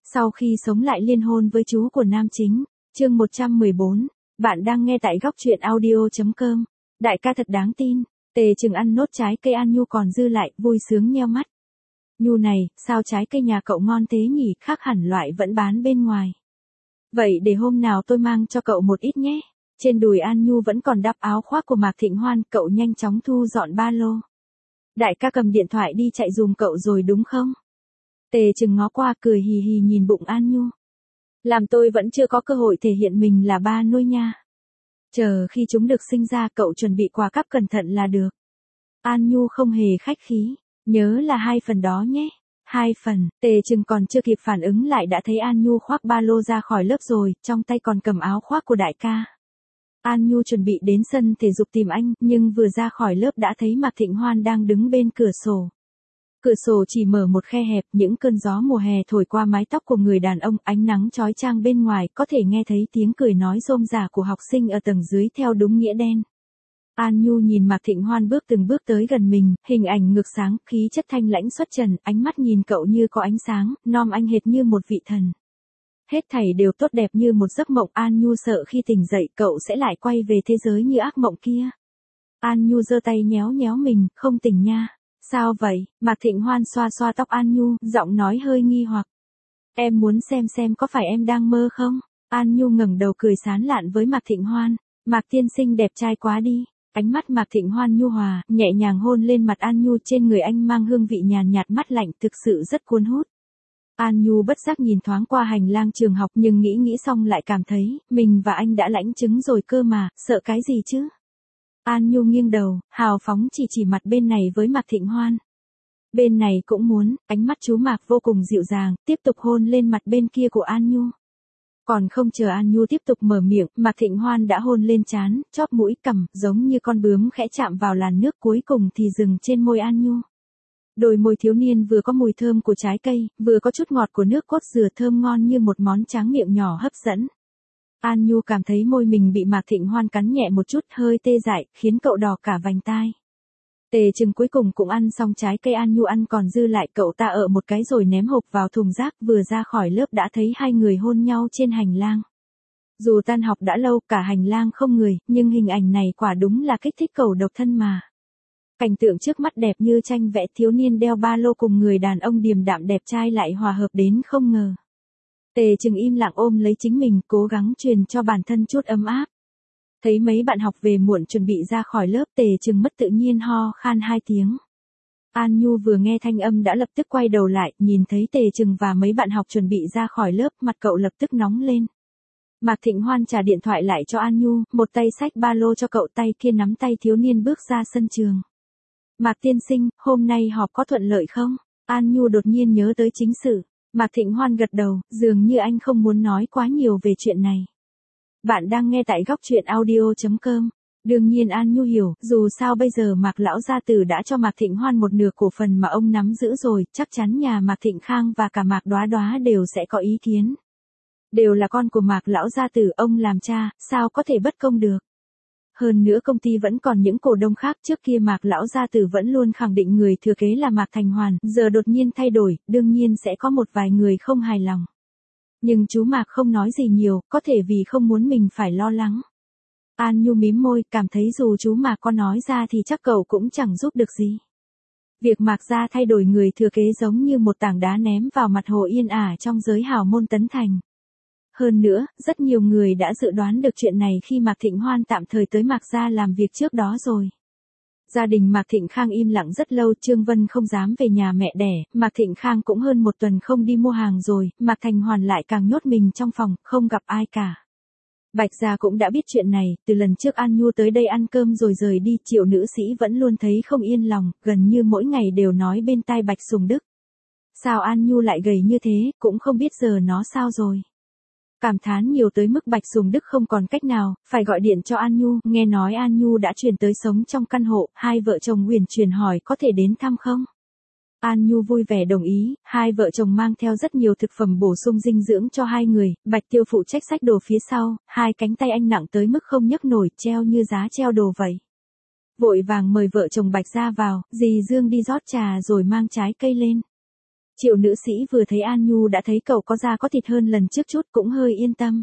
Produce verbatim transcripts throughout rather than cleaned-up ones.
Sau khi sống lại liên hôn với chú của nam chính, chương một trăm mười bốn, bạn đang nghe tại góc truyện audio.com. Đại ca thật đáng tin, Tề Trừng ăn nốt trái cây An Nhu còn dư lại, vui sướng nheo mắt. Nhu này, sao trái cây nhà cậu ngon thế nhỉ, khác hẳn loại vẫn bán bên ngoài. Vậy để hôm nào tôi mang cho cậu một ít nhé. Trên đùi An Nhu vẫn còn đắp áo khoác của Mạc Thịnh Hoan, cậu nhanh chóng thu dọn ba lô. Đại ca cầm điện thoại đi chạy dùm cậu rồi đúng không? Tề Trừng ngó qua cười hì hì nhìn bụng An Nhu. Làm tôi vẫn chưa có cơ hội thể hiện mình là ba nuôi nha. Chờ khi chúng được sinh ra cậu chuẩn bị quà cáp cẩn thận là được. An Nhu không hề khách khí, nhớ là hai phần đó nhé. Hai phần, Tề Trừng còn chưa kịp phản ứng lại đã thấy An Nhu khoác ba lô ra khỏi lớp rồi, trong tay còn cầm áo khoác của đại ca. An Nhu chuẩn bị đến sân thể dục tìm anh, nhưng vừa ra khỏi lớp đã thấy Mạc Thịnh Hoan đang đứng bên cửa sổ. Cửa sổ chỉ mở một khe hẹp, những cơn gió mùa hè thổi qua mái tóc của người đàn ông, ánh nắng chói chang bên ngoài, có thể nghe thấy tiếng cười nói rôm rả của học sinh ở tầng dưới theo đúng nghĩa đen. An Nhu nhìn Mạc Thịnh Hoan bước từng bước tới gần mình, hình ảnh ngực sáng, khí chất thanh lãnh xuất trần, ánh mắt nhìn cậu như có ánh sáng, nom anh hệt như một vị thần. Hết thảy đều tốt đẹp như một giấc mộng. An Nhu sợ khi tỉnh dậy cậu sẽ lại quay về thế giới như ác mộng kia. An Nhu giơ tay nhéo nhéo mình, không tỉnh nha. Sao vậy? Mạc Thịnh Hoan xoa xoa tóc An Nhu, giọng nói hơi nghi hoặc. Em muốn xem xem có phải em đang mơ không? An Nhu ngẩng đầu cười sán lạn với Mạc Thịnh Hoan. Mạc tiên sinh đẹp trai quá đi. Ánh mắt Mạc Thịnh Hoan nhu hòa, nhẹ nhàng hôn lên mặt An Nhu, trên người anh mang hương vị nhàn nhạt mát lạnh, thực sự rất cuốn hút. An Nhu bất giác nhìn thoáng qua hành lang trường học, nhưng nghĩ nghĩ xong lại cảm thấy, mình và anh đã lãnh chứng rồi cơ mà, sợ cái gì chứ? An Nhu nghiêng đầu, hào phóng chỉ chỉ mặt bên này với Mạc Thịnh Hoan. Bên này cũng muốn, ánh mắt chú Mạc vô cùng dịu dàng, tiếp tục hôn lên mặt bên kia của An Nhu. Còn không chờ An Nhu tiếp tục mở miệng, Mạc Thịnh Hoan đã hôn lên trán, chóp mũi, cằm, giống như con bướm khẽ chạm vào làn nước, cuối cùng thì dừng trên môi An Nhu. Đôi môi thiếu niên vừa có mùi thơm của trái cây, vừa có chút ngọt của nước cốt dừa, thơm ngon như một món tráng miệng nhỏ hấp dẫn. An Nhu cảm thấy môi mình bị Mạc Thịnh Hoan cắn nhẹ một chút, hơi tê dại, khiến cậu đỏ cả vành tai. Tề Trừng cuối cùng cũng ăn xong trái cây An Nhu ăn còn dư lại, cậu ta ở một cái rồi ném hộp vào thùng rác, vừa ra khỏi lớp đã thấy hai người hôn nhau trên hành lang. Dù tan học đã lâu, cả hành lang không người, nhưng hình ảnh này quả đúng là kích thích cậu độc thân mà. Cảnh tượng trước mắt đẹp như tranh vẽ, thiếu niên đeo ba lô cùng người đàn ông điềm đạm đẹp trai lại hòa hợp đến không ngờ. Tề Trừng im lặng ôm lấy chính mình, cố gắng truyền cho bản thân chút ấm áp. Thấy mấy bạn học về muộn chuẩn bị ra khỏi lớp, Tề Trừng mất tự nhiên ho khan hai tiếng. An Nhu vừa nghe thanh âm đã lập tức quay đầu lại, nhìn thấy Tề Trừng và mấy bạn học chuẩn bị ra khỏi lớp, mặt cậu lập tức nóng lên. Mạc Thịnh Hoan trả điện thoại lại cho An Nhu, một tay xách ba lô cho cậu, tay kia nắm tay thiếu niên bước ra sân trường. Mạc tiên sinh, hôm nay họp có thuận lợi không? An Nhu đột nhiên nhớ tới chính sự. Mạc Thịnh Hoan gật đầu, dường như anh không muốn nói quá nhiều về chuyện này. Bạn đang nghe tại góc truyện audio.com. Đương nhiên An Nhu hiểu, dù sao bây giờ Mạc lão gia tử đã cho Mạc Thịnh Hoan một nửa cổ phần mà ông nắm giữ rồi, chắc chắn nhà Mạc Thịnh Khang và cả Mạc Đóa Đóa đều sẽ có ý kiến. Đều là con của Mạc lão gia tử, ông làm cha, sao có thể bất công được. Hơn nữa công ty vẫn còn những cổ đông khác, trước kia Mạc lão gia tử vẫn luôn khẳng định người thừa kế là Mạc Thành Hoàn, giờ đột nhiên thay đổi, đương nhiên sẽ có một vài người không hài lòng. Nhưng chú Mạc không nói gì nhiều, có thể vì không muốn mình phải lo lắng. An Nhu mím môi, cảm thấy dù chú Mạc có nói ra thì chắc cậu cũng chẳng giúp được gì. Việc Mạc gia thay đổi người thừa kế giống như một tảng đá ném vào mặt hồ yên ả trong giới hào môn Tấn Thành. Hơn nữa, rất nhiều người đã dự đoán được chuyện này khi Mạc Thịnh Hoan tạm thời tới Mạc gia làm việc trước đó rồi. Gia đình Mạc Thịnh Khang im lặng rất lâu, Trương Vân không dám về nhà mẹ đẻ, Mạc Thịnh Khang cũng hơn một tuần không đi mua hàng rồi, Mạc Thành Hoàn lại càng nhốt mình trong phòng, không gặp ai cả. Bạch gia cũng đã biết chuyện này, từ lần trước An Nhu tới đây ăn cơm rồi rời đi, Triệu nữ sĩ vẫn luôn thấy không yên lòng, gần như mỗi ngày đều nói bên tai Bạch Sùng Đức. Sao An Nhu lại gầy như thế, cũng không biết giờ nó sao rồi. Cảm thán nhiều tới mức Bạch Sùng Đức không còn cách nào, phải gọi điện cho An Nhu, nghe nói An Nhu đã chuyển tới sống trong căn hộ, hai vợ chồng uyển chuyển hỏi có thể đến thăm không. An Nhu vui vẻ đồng ý, hai vợ chồng mang theo rất nhiều thực phẩm bổ sung dinh dưỡng cho hai người, Bạch Tiêu phụ trách xách đồ phía sau, hai cánh tay anh nặng tới mức không nhấc nổi, treo như giá treo đồ vậy. Vội vàng mời vợ chồng Bạch ra vào, dì Dương đi rót trà rồi mang trái cây lên. Triệu nữ sĩ vừa thấy An Nhu đã thấy cậu có da có thịt hơn lần trước chút cũng hơi yên tâm.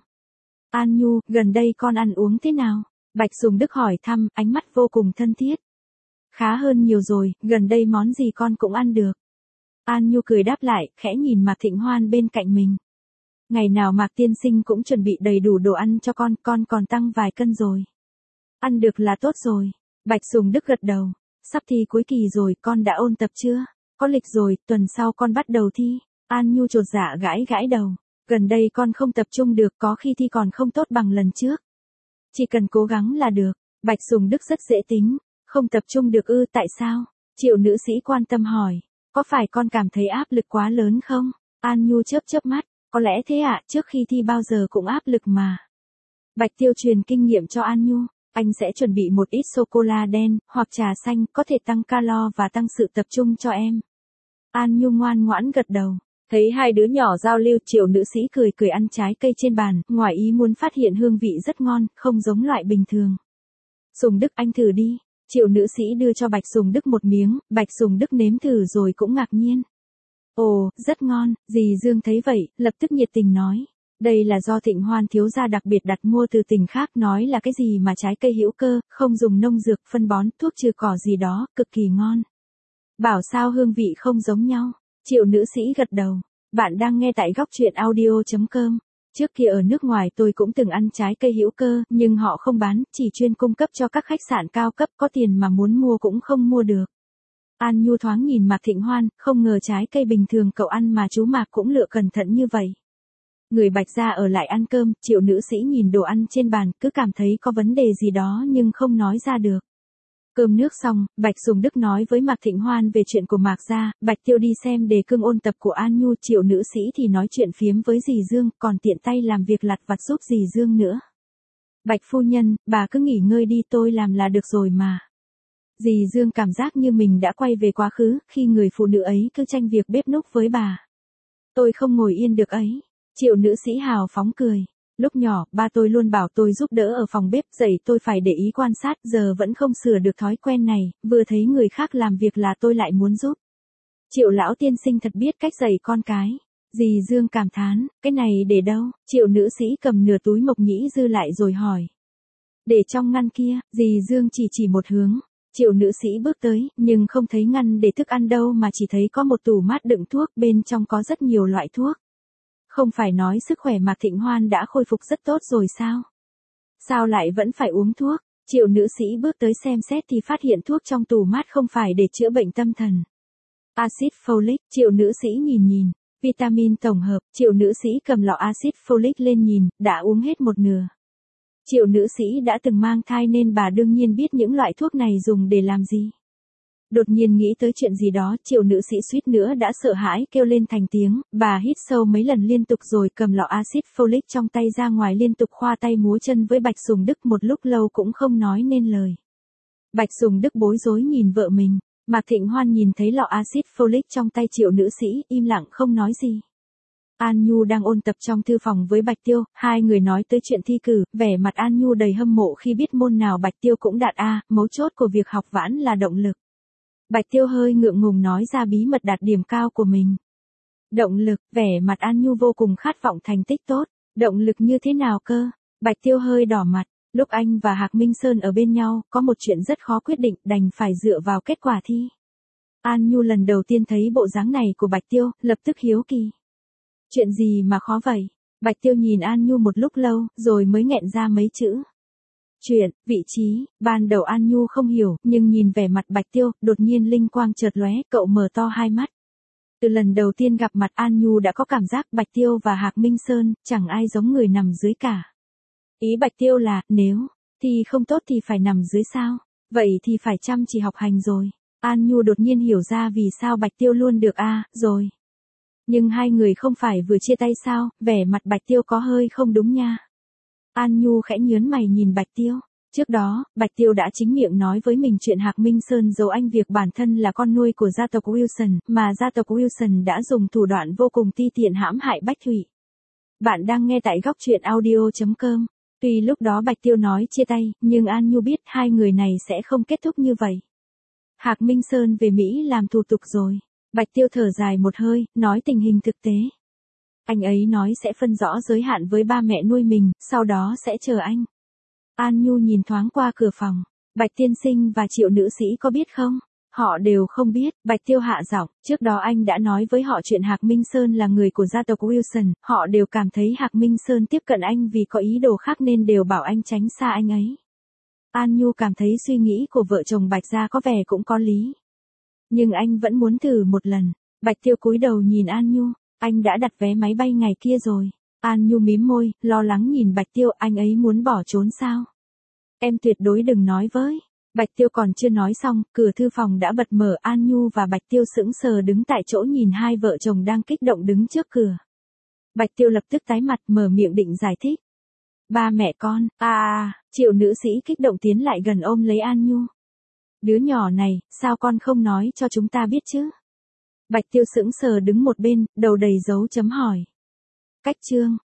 An Nhu, gần đây con ăn uống thế nào? Bạch Sùng Đức hỏi thăm, ánh mắt vô cùng thân thiết. Khá hơn nhiều rồi, gần đây món gì con cũng ăn được. An Nhu cười đáp lại, khẽ nhìn Mạc Thịnh Hoan bên cạnh mình. Ngày nào Mạc tiên sinh cũng chuẩn bị đầy đủ đồ ăn cho con, con còn tăng vài cân rồi. Ăn được là tốt rồi. Bạch Sùng Đức gật đầu. Sắp thi cuối kỳ rồi, con đã ôn tập chưa? Có lịch rồi, tuần sau con bắt đầu thi. An Nhu chột dạ gãi gãi đầu. Gần đây con không tập trung được, có khi thi còn không tốt bằng lần trước. Chỉ cần cố gắng là được. Bạch Sùng Đức rất dễ tính. Không tập trung được ư, tại sao? Triệu nữ sĩ quan tâm hỏi. Có phải con cảm thấy áp lực quá lớn không? An Nhu chớp chớp mắt. Có lẽ thế ạ, à, trước khi thi bao giờ cũng áp lực mà. Bạch Tiêu truyền kinh nghiệm cho An Nhu. Anh sẽ chuẩn bị một ít sô-cô-la đen, hoặc trà xanh, có thể tăng calo và tăng sự tập trung cho em. An Nhu ngoan ngoãn gật đầu. Thấy hai đứa nhỏ giao lưu, Triệu nữ sĩ cười cười ăn trái cây trên bàn, ngoài ý muốn phát hiện hương vị rất ngon, không giống loại bình thường. Sùng Đức, anh thử đi. Triệu nữ sĩ đưa cho Bạch Sùng Đức một miếng, Bạch Sùng Đức nếm thử rồi cũng ngạc nhiên. Ồ, rất ngon. Dì Dương thấy vậy, lập tức nhiệt tình nói. Đây là do Thịnh Hoan thiếu gia đặc biệt đặt mua từ tỉnh khác, nói là cái gì mà trái cây hữu cơ, không dùng nông dược, phân bón, thuốc trừ cỏ gì đó, cực kỳ ngon. Bảo sao hương vị không giống nhau. Triệu nữ sĩ gật đầu. Bạn đang nghe tại góc truyện audio chấm com. Trước kia ở nước ngoài tôi cũng từng ăn trái cây hữu cơ, nhưng họ không bán, chỉ chuyên cung cấp cho các khách sạn cao cấp, có tiền mà muốn mua cũng không mua được. An Nhu thoáng nhìn Mạc Thịnh Hoan, không ngờ trái cây bình thường cậu ăn mà chú Mạc cũng lựa cẩn thận như vậy. Người Bạch gia ở lại ăn cơm, Triệu nữ sĩ nhìn đồ ăn trên bàn, cứ cảm thấy có vấn đề gì đó nhưng không nói ra được. Cơm nước xong, Bạch Sùng Đức nói với Mạc Thịnh Hoan về chuyện của Mạc gia, Bạch Tiêu đi xem đề cương ôn tập của An Nhu, Triệu nữ sĩ thì nói chuyện phiếm với dì Dương, còn tiện tay làm việc lặt vặt giúp dì Dương nữa. Bạch phu nhân, bà cứ nghỉ ngơi đi, tôi làm là được rồi mà. Dì Dương cảm giác như mình đã quay về quá khứ, khi người phụ nữ ấy cứ tranh việc bếp núc với bà. Tôi không ngồi yên được ấy. Triệu nữ sĩ hào phóng cười. Lúc nhỏ, ba tôi luôn bảo tôi giúp đỡ ở phòng bếp, dạy tôi phải để ý quan sát, giờ vẫn không sửa được thói quen này, vừa thấy người khác làm việc là tôi lại muốn giúp. Triệu lão tiên sinh thật biết cách dạy con cái. Dì Dương cảm thán, cái này để đâu? Triệu nữ sĩ cầm nửa túi mộc nhĩ dư lại rồi hỏi. Để trong ngăn kia, dì Dương chỉ chỉ một hướng. Triệu nữ sĩ bước tới, nhưng không thấy ngăn để thức ăn đâu mà chỉ thấy có một tủ mát đựng thuốc, bên trong có rất nhiều loại thuốc. Không phải nói sức khỏe Mạc Thịnh Hoan đã khôi phục rất tốt rồi sao? Sao lại vẫn phải uống thuốc? Triệu nữ sĩ bước tới xem xét thì phát hiện thuốc trong tủ mát không phải để chữa bệnh tâm thần. Axit folic, Triệu nữ sĩ nhìn nhìn, vitamin tổng hợp, Triệu nữ sĩ cầm lọ axit folic lên nhìn, đã uống hết một nửa. Triệu nữ sĩ đã từng mang thai nên bà đương nhiên biết những loại thuốc này dùng để làm gì. Đột nhiên nghĩ tới chuyện gì đó, Triệu nữ sĩ suýt nữa đã sợ hãi kêu lên thành tiếng, bà hít sâu mấy lần liên tục rồi cầm lọ axit folic trong tay ra ngoài liên tục khoa tay múa chân với Bạch Sùng Đức một lúc lâu cũng không nói nên lời. Bạch Sùng Đức bối rối nhìn vợ mình, Mạc Thịnh Hoan nhìn thấy lọ axit folic trong tay Triệu nữ sĩ, im lặng không nói gì. An Nhu đang ôn tập trong thư phòng với Bạch Tiêu, hai người nói tới chuyện thi cử, vẻ mặt An Nhu đầy hâm mộ khi biết môn nào Bạch Tiêu cũng đạt A, mấu chốt của việc học vãn là động lực. Bạch Tiêu hơi ngượng ngùng nói ra bí mật đạt điểm cao của mình. Động lực, vẻ mặt An Nhu vô cùng khát vọng thành tích tốt, động lực như thế nào cơ? Bạch Tiêu hơi đỏ mặt, lúc anh và Hạc Minh Sơn ở bên nhau, có một chuyện rất khó quyết định, đành phải dựa vào kết quả thi. An Nhu lần đầu tiên thấy bộ dáng này của Bạch Tiêu, lập tức hiếu kỳ. Chuyện gì mà khó vậy? Bạch Tiêu nhìn An Nhu một lúc lâu, rồi mới nghẹn ra mấy chữ. Chuyện, vị trí, ban đầu An Nhu không hiểu, nhưng nhìn vẻ mặt Bạch Tiêu, đột nhiên linh quang chợt lóe, cậu mở to hai mắt. Từ lần đầu tiên gặp mặt An Nhu đã có cảm giác Bạch Tiêu và Hạc Minh Sơn, chẳng ai giống người nằm dưới cả. Ý Bạch Tiêu là, nếu, thì không tốt thì phải nằm dưới sao, vậy thì phải chăm chỉ học hành rồi. An Nhu đột nhiên hiểu ra vì sao Bạch Tiêu luôn được A, rồi. Nhưng hai người không phải vừa chia tay sao, vẻ mặt Bạch Tiêu có hơi không đúng nha. An Nhu khẽ nhớn mày nhìn Bạch Tiêu. Trước đó, Bạch Tiêu đã chính miệng nói với mình chuyện Hạc Minh Sơn giấu anh việc bản thân là con nuôi của gia tộc Wilson, mà gia tộc Wilson đã dùng thủ đoạn vô cùng ti tiện hãm hại Bách Thủy. Bạn đang nghe tại góc truyện audio chấm com. Tuy lúc đó Bạch Tiêu nói chia tay, nhưng An Nhu biết hai người này sẽ không kết thúc như vậy. Hạc Minh Sơn về Mỹ làm thủ tục rồi. Bạch Tiêu thở dài một hơi, nói tình hình thực tế. Anh ấy nói sẽ phân rõ giới hạn với ba mẹ nuôi mình, sau đó sẽ chờ anh. An Nhu nhìn thoáng qua cửa phòng. Bạch tiên sinh và Triệu nữ sĩ có biết không? Họ đều không biết. Bạch Tiêu hạ giọng, trước đó anh đã nói với họ chuyện Hạc Minh Sơn là người của gia tộc Wilson, họ đều cảm thấy Hạc Minh Sơn tiếp cận anh vì có ý đồ khác nên đều bảo anh tránh xa anh ấy. An Nhu cảm thấy suy nghĩ của vợ chồng Bạch gia có vẻ cũng có lý. Nhưng anh vẫn muốn thử một lần. Bạch Tiêu cúi đầu nhìn An Nhu, anh đã đặt vé máy bay ngày kia rồi. An Nhu mím môi, lo lắng nhìn Bạch Tiêu, anh ấy muốn bỏ trốn sao? Em tuyệt đối đừng nói với. Bạch Tiêu còn chưa nói xong, cửa thư phòng đã bật mở. An Nhu và Bạch Tiêu sững sờ đứng tại chỗ nhìn hai vợ chồng đang kích động đứng trước cửa. Bạch Tiêu lập tức tái mặt mở miệng định giải thích. Ba mẹ con, à, à, Triệu nữ sĩ kích động tiến lại gần ôm lấy An Nhu. Đứa nhỏ này, sao con không nói cho chúng ta biết chứ? Bạch Tiêu sững sờ đứng một bên, đầu đầy dấu chấm hỏi. Cách chương